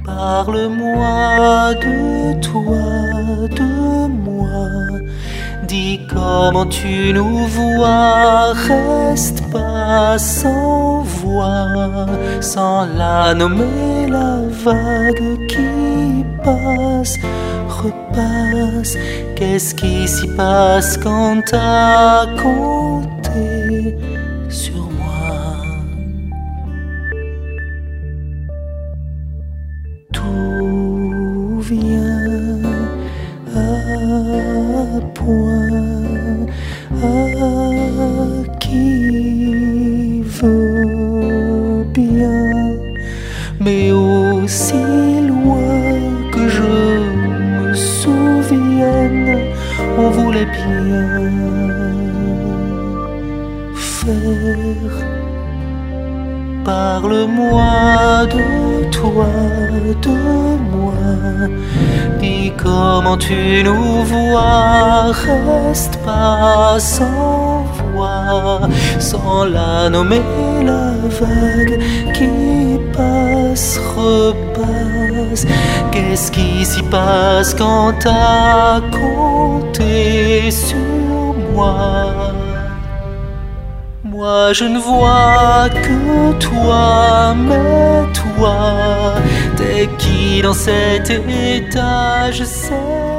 Parle-moi de toi, de moi. Dis comment tu nous vois. Reste pas sans voix, sans la nommer, la vague qui passe, repasse. Qu'est-ce qui s'y passe quand t'as compté sur moi? Tout vient à point à qui veut bien, mais aussi loin que je me souvienne, on voulait bien faire. Parle-moi de toi, de moi. Dis comment tu nous vois. Reste pas sans voix, sans la nommer, la vague qui passe, repasse. Qu'est-ce qui s'y passe quand t'as compté sur moi? Moi je ne vois que toi, mais toi, t'es qui dans cet état? Je sais